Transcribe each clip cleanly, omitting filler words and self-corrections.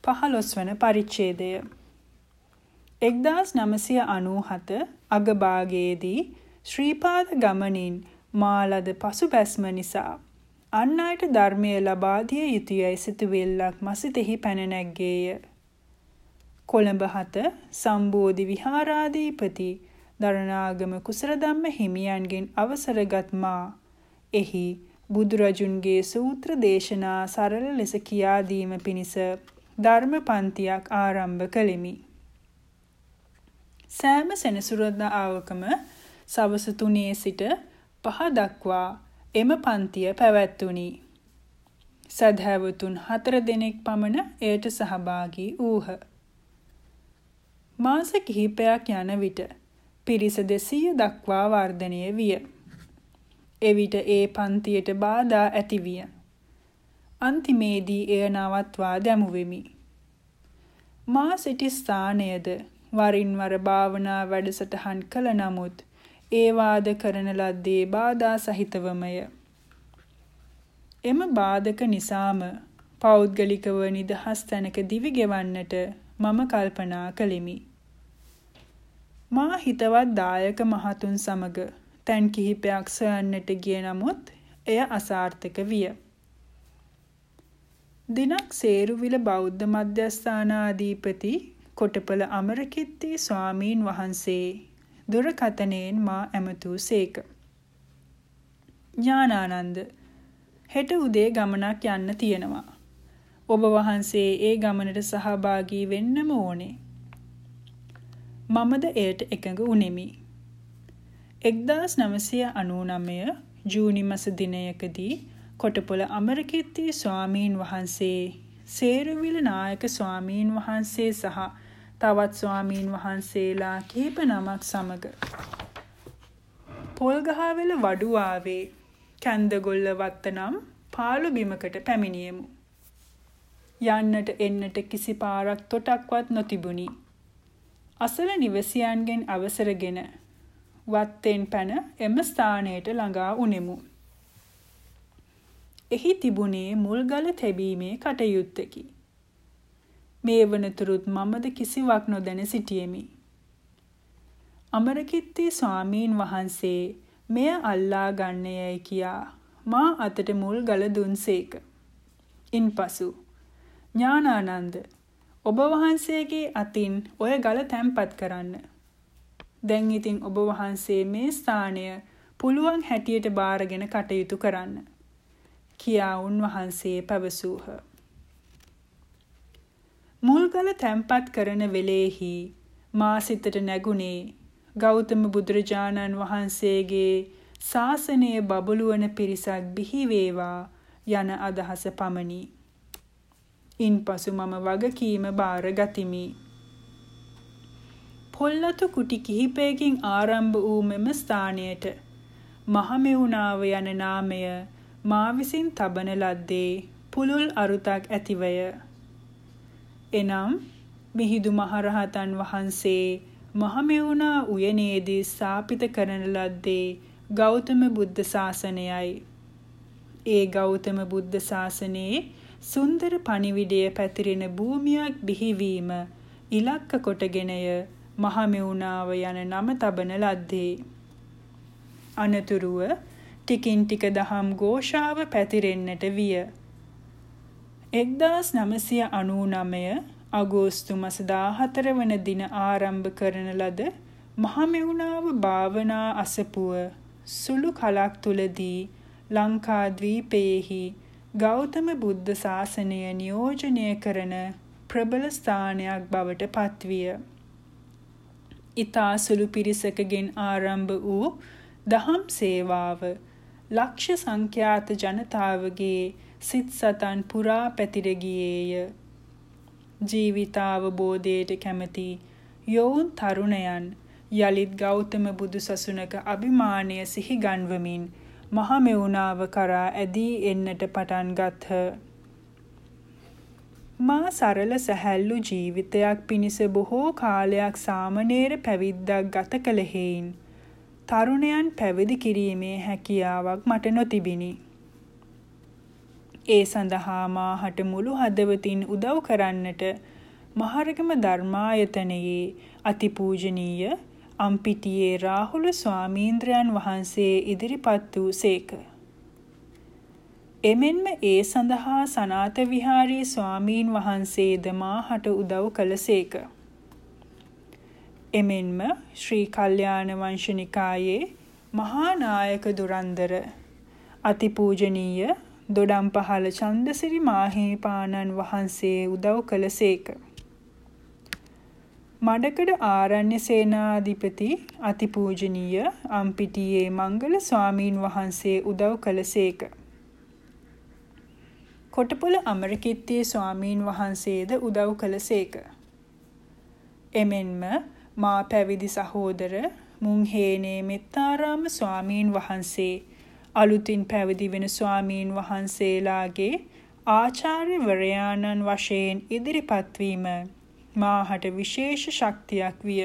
15 වන පරිච්ඡේදය 1997 අගභාගයේදී ශ්‍රීපාද ගමනින් මාලද පසුබැස්ම නිසා අන් අයට ධර්මය ලබා දිය යුතුයයි සිතුවිල්ලක් මසිතෙහි පැන නැග්ගේය. කොළඹ 7 සම්බෝධි විහාරාධිපති දරණාගම කුසලධම්ම හිමියන්ගෙන් අවසරගත් මා එහි බුදුරජුන්ගේ සූත්‍ර දේශනා සරල ලෙස කියා දීම පිණිස ධර්ම පන්තියක් ආරම්භ කළෙමි. සෑම සෙනසුරාදාවකම සවස 3 සිට 5 දක්වා එම පන්තිය පැවැත්වුණි. සදහැවතුන් 4 දෙනෙක් පමණ එයට සහභාගී වූහ. මාස කිහිපයක් යන විට පිරිස 200 දක්වා වර්ධනය විය. එවිට ඒ පන්තියට බාධා ඇතිවිය. අන්තිමේදී එය නවත්වා දැමුවෙමි. මා සිටි ස්ථානයද වරින් වර භාවනා වැඩසටහන් කළ නමුත් ඒ වාද කරන ලද්දේ බාධා සහිතවමය. එම බාධක නිසාම පෞද්ගලිකව නිදහස් තැනක දිවි ගෙවන්නට මම කල්පනා කළෙමි. මා හිතවත් දායක මහතුන් සමග තැන් කිහිපයක් සොයන්නට ගිය නමුත් එය අසාර්ථක විය. දිනක් සේරුවිල බෞද්ධ මධ්‍යස්ථානාධිපති කොටපල අමරකිත්ති ස්වාමීන් වහන්සේ දුරකථනයෙන් මා ඇමතූ සේක. ඥානානන්ද, හෙට උදේ ගමනක් යන්න තියෙනවා. ඔබ වහන්සේ ඒ ගමනට සහභාගී වෙන්නම ඕනේ. මමද එයට එකඟ වුනිමි. 1999 ජූනි මාස දිනයකදී කොටපොළ අමරකිත්ති ස්වාමීන් වහන්සේ සේරුවිල නායක ස්වාමීන් වහන්සේ සහ තවත් ස්වාමීන් වහන්සේලා කිහිප නමක් සමග පොල්ගහවෙල වඩුවාවේ කැන්දගොල්ල වත්ත නම් පාළු බිමකට පැමිණියෙමු. යන්නට එන්නට කිසි පාරක් තොටක්වත් නොතිබුණි. අසල නිවසියන්ගෙන් අවසරගෙන වත්තෙන් පැන එම ස්ථානයට ළඟා වුනෙමු. එහි තිබුණේ මුල්ගල තැබීමේ කටයුත්තකි. මේ වනතුරුත් මමද කිසිවක් නොදැන සිටියෙමි. අමරකිත්ති ස්වාමීන් වහන්සේ මෙය අල්ලා ගන්නයයි කියා මා අතට මුල්ගල දුන්සේක. ඉන්පසු ඥානානන්ද, ඔබ වහන්සේගේ අතින් ඔය ගල තැන්පත් කරන්න. දැන් ඉතින් ඔබ වහන්සේ මේ ස්ථානය පුළුවන් හැටියට බාරගෙන කටයුතු කරන්න කියා උන්වහන්සේ පැවසූහ. මුල්ගල තැන්පත් කරන වෙලෙහි මා සිතට නැගුණේ ගෞතම බුදුරජාණන් වහන්සේගේ ශාසනය බබළුවන පිරිසක් බිහි වේවා යන අදහස පමණි. ඉන්පසු මම වගකීම බාර ගතිමි. පොල්ලතු කුටි කිහිපයකින් ආරම්භ වූ මෙම ස්ථානයට මහමෙවුනාව යන නාමය මා විසින් තබන ලද්දේ පුළුල් අරුතක් ඇතිවය. එනම් මිහිඳු මහරහතන් වහන්සේ මහමෙවුනා උයනේදී ස්ථාපිත කරන ලද්දේ ගෞතම බුද්ධ ශාසනයයි. ඒ ගෞතම බුද්ධ ශාසනයේ සුන්දර පණිවිඩය පැතිරෙන භූමියක් බිහිවීම ඉලක්ක කොටගෙනය මහමෙවුනාව යන නම තබන ලද්දේ. අනතුරුව ටිකින් ටික දහම් ഘോഷාව පැතිරෙන්නට විය. 1999 අගෝස්තු මාස 14 වන දින ආරම්භ කරන ලද මහමෙවුනාව භාවනා අසපුව සුළු කලක් තුලදී ලංකාද්වීපයේහි ගෞතම බුද්ධ ශාසනය නියෝජනය කරන ප්‍රබල ස්ථානයක් බවට පත්විය. ඉතා සුළු පිරිසකගෙන් ආරම්භ වූ දහම් සේවාව ලක්ෂ සංඛ්‍යාත ජනතාවගේ සිත් සතන් පුරා පැතිර ගියේය. ජීවිතාවබෝධයට කැමති යොවුන් තරුණයන් යලිත් ගෞතම බුදු සසුනක අභිමානය සිහිගන්වමින් මහමෙවුනාව කරා ඇදී එන්නට පටන් ගත්හ. මා සරල සැහැල්ලු ජීවිතයක් පිණිස බොහෝ කාලයක් සාමණේර පැවිද්දක් ගත කළ හේයින් තරුණයන් පැවිදි කිරීමේ හැකියාවක් මට නොතිබිනි. ඒ සඳහා මාහට මුළු හදවතින් උදව් කරන්නට මහරගම ධර්මායතනයේ අතිපූජනීය අම්පිටියේ රාහුල ස්වාමීන්ද්‍රයන් වහන්සේ ඉදිරිපත් වූ සේක. එමෙන්ම ඒ සඳහා සනාත විහාරී ස්වාමීන් වහන්සේද මාහට උදව් කළසේක. එමෙන්ම ශ්‍රී කල්යාණ වංශනිකායේ මහා නායක දුරන්දර අතිපූජනීය දොඩම්පහළ චන්දසිරි මාහිමිපාණන් වහන්සේ උදව් කළසේක. මඩකඩ ආරණ්‍ය සේනාධිපති අතිපූජනීය අම්පිටියේ මංගල ස්වාමීන් වහන්සේ උදව් කළසේක. කොටපොළ අමරකිත්තියේ ස්වාමීන් වහන්සේද උදව් කළසේක. එමෙන්ම මා පැවිදි සහෝදර මුංහේනේ මෙත්තාරාම ස්වාමීන් වහන්සේ අලුතින් පැවිදි වෙන ස්වාමීන් වහන්සේලාගේ ආචාර්යවරයාණන් වශයෙන් ඉදිරිපත් වීම මාහට විශේෂ ශක්තියක් විය.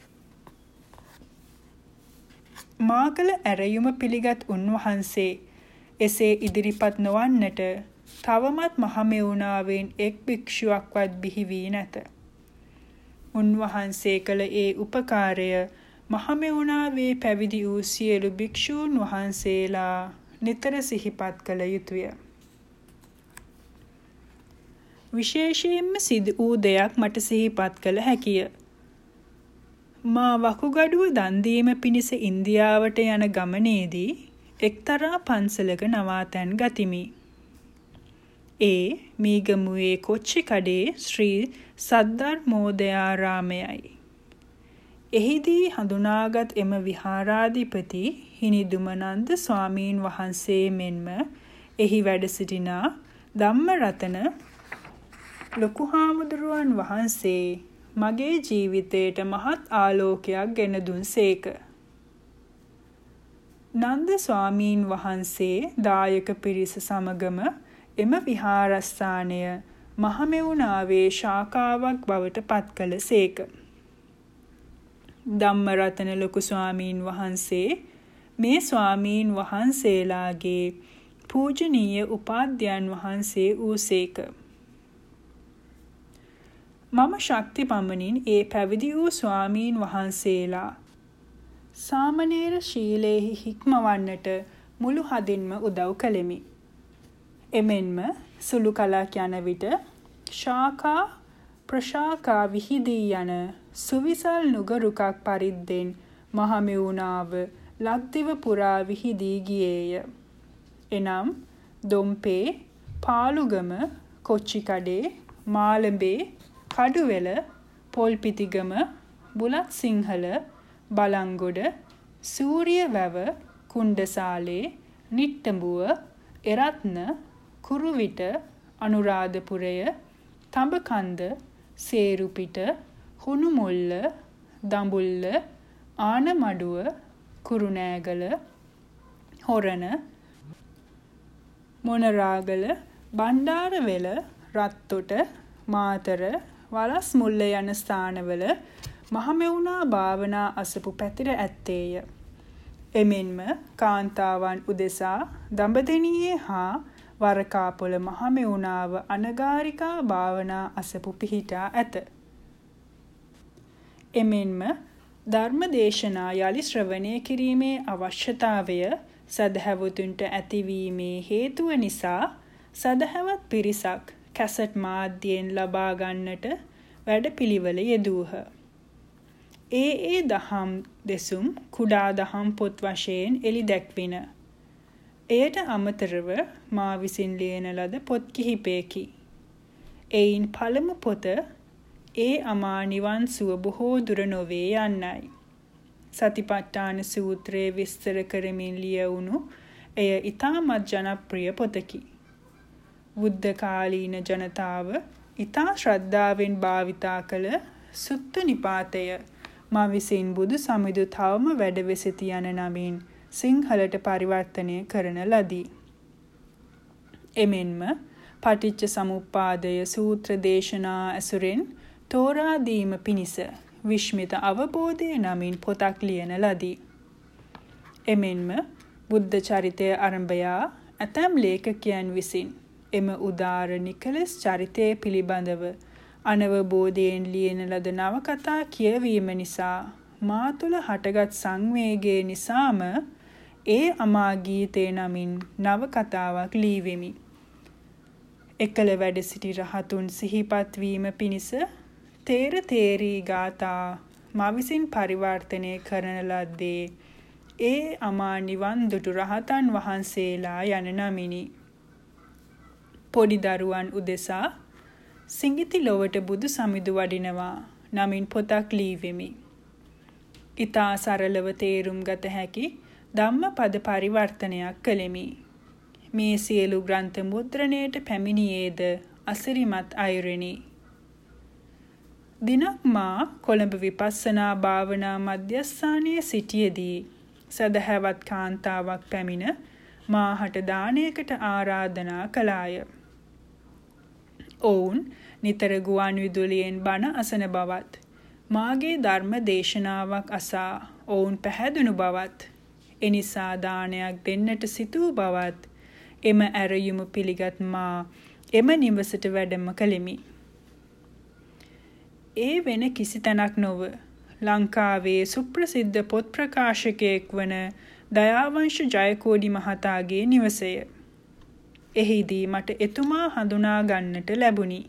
මා කළ ඇරයුම පිළිගත් උන්වහන්සේ එසේ ඉදිරිපත් නොවන්නට තවමත් මහමෙවුනාවෙන් එක් භික්ෂුවක්වත් බිහි වී නැත. උන්වහන්සේ කළ ඒ උපකාරය මහමෙවුනාවේ පැවිදි වූ සියලු භික්ෂූන් වහන්සේලා නිතර සිහිපත් කළ යුතුය. විශේෂයෙන්ම සිදු වූ දෙයක් මට සිහිපත් කළ හැකිය. මා වකුගඩුව දන් දීම පිණිස ඉන්දියාවට යන ගමනේදී එක්තරා පන්සලක නවාතැන් ගතිමි. ඒ මීගමුවේ කොච්චිකඩේ ශ්‍රී සද්ධර්මෝදයාරාමයයි. එහිදී හඳුනාගත් එම විහාරාධිපති හිනිදුමනන්ද ස්වාමීන් වහන්සේ මෙන්ම එහි වැඩ සිටිනා ධම්මරතන ලොකු හාමුදුරුවන් වහන්සේ මගේ ජීවිතයට මහත් ආලෝකයක් ගෙන දුන්සේක. නන්ද ස්වාමීන් වහන්සේ දායක පිරිස සමගම එම විහාරස්ථානය මහමෙවුනාවේ ශාඛාවක් බවට පත් කළසේක. ධම්මරතන ලොකු ස්වාමීන් වහන්සේ මේ ස්වාමීන් වහන්සේලාගේ පූජනීය උපාධ්‍යයන් වහන්සේ වූසේක. මම ශක්ති පමණින් ඒ පැවිදි වූ ස්වාමීන් වහන්සේලා සාමණේර ශීලයෙහි හික්මවන්නට මුළු හදින්ම උදව් කළෙමි. එමෙන්ම සුළු කලක් යන විට ශාඛා ප්‍රශාඛා විහිදී යන සුවිසල් නුගරුකක් පරිද්දෙන් මහමෙවුනාව ලක්දිව පුරා විහිදී ගියේය. එනම් දොම්පේ, පාලුගම, කොච්චිකඩේ, මාළඹේ, කඩුවෙල, පොල්පිටිගම, බුලත් සිංහල, බලංගොඩ, සූරියවැව, කුණ්ඩසාලේ, නිට්ටඹුව, එරත්න, කුරුවිට, අනුරාධපුරය, තඹකන්ද, සේරුපිට, හුණුමුල්ල, දඹුල්ල, ආනමඩුව, කුරුණෑගල, හොරණ, මොනරාගල, බණ්ඩාරවෙල, රත්තොට, මාතර, වලස්මුල්ල යන ස්ථානවල මහමෙවුනා භාවනා අසපු පැතිර ඇත්තේය. එමෙන්ම කාන්තාවන් උදෙසා දඹදෙණියේ හා වරකාපොළ මහමෙවුනාව අනගාരികා භාවනා අසපු පිහිටා ඇත. එමෙන්ම ධර්ම දේශනා යලි ශ්‍රවණය කිරීමේ අවශ්‍යතාවය සදහැවතුන්ට ඇතිවීමේ හේතුව නිසා සදහැවත් පිරිසක් කැසට් මාධ්‍යයෙන් ලබා ගන්නට වැඩපිළිවෙල යෙදූහ. ඒ දහම් දෙසුම් කුඩා දහම් පොත් වශයෙන් එළි දැක්වින. එයට අමතරව මා විසින් ලියන ලද පොත් කිහිපයකි. එයින් පළමු පොත ඒ අමා නිවන් සුව බොහෝ දුර නොවේ යන්නයි. සතිපට්ඨාන සූත්‍රයේ විස්තර කරමින් ලියවුණු එය ඉතාමත් ජනප්‍රිය පොතකි. බුද්ධ කාලීන ජනතාව ඉතා ශ්‍රද්ධාවෙන් භාවිතා කළ සුත්ත නිපාතය මා විසින් බුදු සමිඳු තවම වැඩ වෙසිති යන නමින් සිංහලට පරිවර්තනය කරන ලදී. එමෙන්ම පටිච්ච සමුප්පාදය සූත්‍ර දේශනා ඇසුරෙන් තෝරා දීම පිණිස විශ්මිත අවබෝධය නමින් පොතක් ලියන ලදී. එමෙන්ම බුද්ධ චරිතය අරඹයා ඇතැම් ලේඛකයන් විසින් එම උදාර නිකලස් චරිතය පිළිබඳව අනවබෝධයෙන් ලියන ලද නවකතා කියවීම නිසා මා තුළ හටගත් සංවේගය නිසාම ඒ අමා ගීතේ නමින් නවකතාවක් ලීවෙමි. එකල වැඩ සිටි රහතුන් සිහිපත් වීම පිණිස තේර තේරී ගාථා මා විසින් පරිවර්තනය කරන ලද්දේ ඒ අමා නිවන් දුටු රහතන් වහන්සේලා යන නමිනි. පොඩි දරුවන් උදෙසා සිඟිති ලොවට බුදු සමිඳු වඩිනවා නමින් පොතක් ලීවෙමි. ඊතා සරලව තේරුම් ගත හැකි ධම්මපද පරිවර්තනයක් කළෙමි. මේ සියලු ග්‍රන්ථ මුද්‍රණයට පැමිණියේද අසිරිමත් අයුරිනි. දිනක් මා කොළඹ විපස්සනා භාවනා මධ්‍යස්ථානයේ සිටියේදී සදහැවත් කාන්තාවක් පැමිණ මාහට දානයකට ආරාධනා කළාය. ඔවුන් නිතර ගුවන් විදුලියෙන් බණ අසන බවත් මාගේ ධර්ම දේශනාවක් අසා ඔවුන් පැහැදුණු බවත් එනිසා දානයක් දෙන්නට සිතූ බවත් එම ඇරයුම පිළිගත් මා එම නිවසට වැඩම කළෙමි. ඒ වෙන කිසි තැනක් නොව ලංකාවේ සුප්‍රසිද්ධ පොත් ප්‍රකාශකයෙක් වන දයාවංශ ජයකෝඩි මහතාගේ නිවසය. එහිදී මට එතුමා හඳුනා ගන්නට ලැබුණි.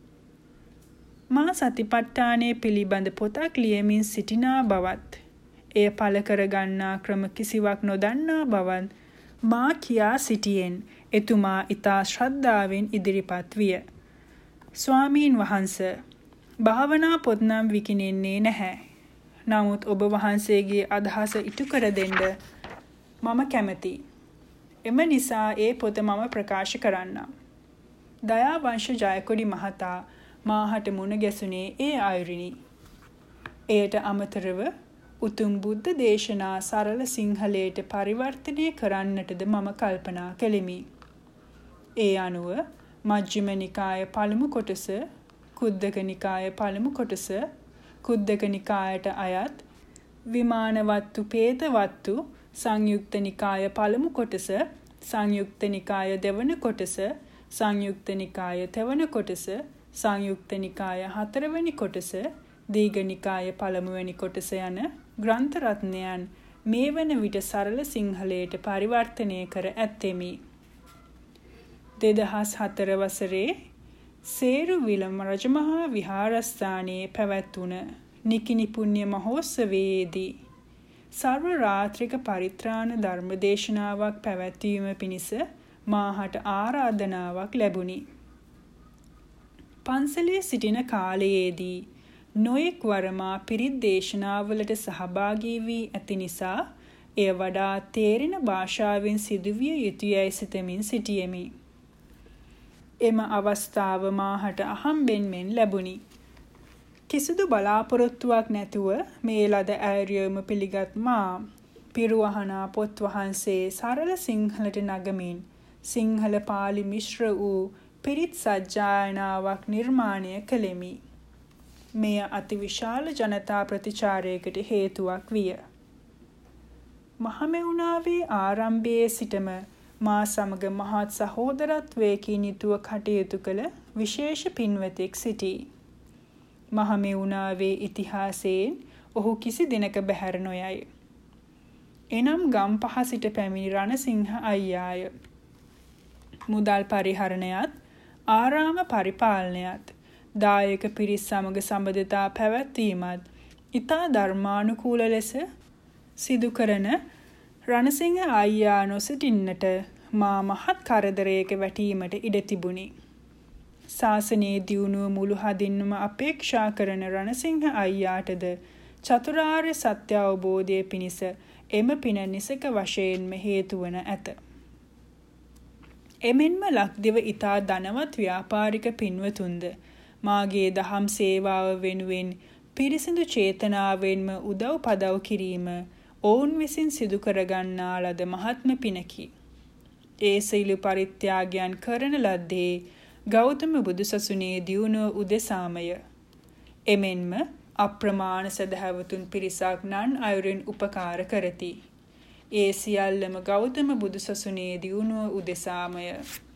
මා සතිපට්ඨානය පිළිබඳ පොතක් ලියමින් සිටිනා බවත් එය පළ කර ගන්නා ක්‍රම කිසිවක් නොදන්නා බවත් මා කියා සිටියෙන් එතුමා ඊතා ශ්‍රද්ධාවෙන් ඉදිරිපත් විය. ස්වාමීන් වහන්සේ භාවනා පොත් නම් විකිනෙන්නේ නැහැ. නමුත් ඔබ වහන්සේගේ අදහස ඉටු කර දෙන්න මම කැමැතියි. එම නිසා ඒ පොත මම ප්‍රකාශ කරන්නම්. දයාවංශ ජයකොඩි මහතා මාහට මුණ ගැසුනේ ඒ අයුරිනි. එයට අමතරව උතුම් බුද්ධ දේශනා සරල සිංහලයට පරිවර්තනය කරන්නටද මම කල්පනා කළෙමි. ඒ අනුව මජ්ක්‍ධිම නිකාය පළමු කොටස, කුද්දක නිකාය පළමු කොටස, කුද්දක නිකායට අයත් විමානවත්තු පේතවත්තු සංයුක්ත නිකාය පළමු කොටස, සංයුක්ත නිකාය දෙවන කොටස, සංයුක්ත නිකාය තෙවන කොටස, සංයුක්ත නිකාය හතරවෙනි කොටස, දීඝ නිකාය පළමුවෙනි කොටස යන ග්‍රන්ථ රත්නයන් මේ වන විට සරල සිංහලයට පරිවර්තනය කර ඇත්තෙමි. 2004 වසරේ සේරුවිලම රජමහා විහාරස්ථානයේ පැවැත්වුණ නිකිණි පුණ්‍ය මහෝත්සවයේදී සර්ව රාත්‍රික පරිත්‍රාණ ධර්ම දේශනාවක් පැවැත්වීම පිණිස මාහට ආරාධනාවක් ලැබුණි. පන්සලේ සිටින කාලයේදී නොයෙක් වරමා පිරිත් දේශනාවලට සහභාගී වී ඇති නිසා එය වඩා තේරෙන භාෂාවෙන් සිදුවිය යුතුයයි සිතමින් සිටියෙමි. එම අවස්ථාව මාහට අහම්බෙන් මෙන් ලැබුණි. කිසිදු බලාපොරොත්තුවක් නැතුව මේ ලද ඇයරියම පිළිගත් මා පිරුවහනා පොත් වහන්සේ සරල සිංහලට නගමින් සිංහල පාලි මිශ්‍ර වූ පිරිත් සජ්ජායනාවක් නිර්මාණය කළෙමි. මෙය අතිවිශාල ජනතා ප්‍රතිචාරයකට හේතුවක් විය. මහමෙවුනාවේ ආරම්භයේ සිටම මා සමග මහත් සහෝදරත්වයකින් යුතුව කටයුතු කළ විශේෂ පින්වතෙක් සිටී. මහමෙවුනාවේ ඉතිහාසයෙන් ඔහු කිසි දිනක බැහැර නොයයි. එනම් ගම්පහ සිට පැමිණි රණසිංහ අයියාය. මුදල් පරිහරණයත් ආරාම පරිපාලනයත් දායක පිරිස් සමග සම්බන්ධතා පැවැත්වීමත් ඊතා ධර්මානුකූල ලෙස සිදු කරන රණසිංහ අයියා නොසිටින්නට මා මහත් කරදරයක වැටීමට ඉඩ තිබුණි. ශාසනයේ දියුණුව මුළු හදින්ම අපේක්ෂා කරන රණසිංහ අයියාටද චතුරාර්ය සත්‍ය අවබෝධය පිණිස එම පින නිසක වශයෙන්ම හේතු වන ඇත. එමෙන්ම ලක්දිව ඊතා ධනවත් ව්‍යාපාරික පින්වතුන්ද මාගේ දහම් සේවාව වෙනුවෙන් පිරිසිදු චේතනාවෙන්ම උදව් පදව් කිරීම ඔවුන් විසින් සිදු කරගන්නා ලද මහත්ම පිනකි. ඒ සීල පරිත්‍යාගයන් කරන ලද්දේ ගෞතම බුදුසසුනේ දියුණුව උදෙසාමය. එමෙන්ම අප්‍රමාණ සදහැවතුන් පිරිසක් නන් අයුරින් උපකාර කරති. ඒ සියල්ලම ගෞතම බුදුසසුනේ දියුණුව උදෙසාමය.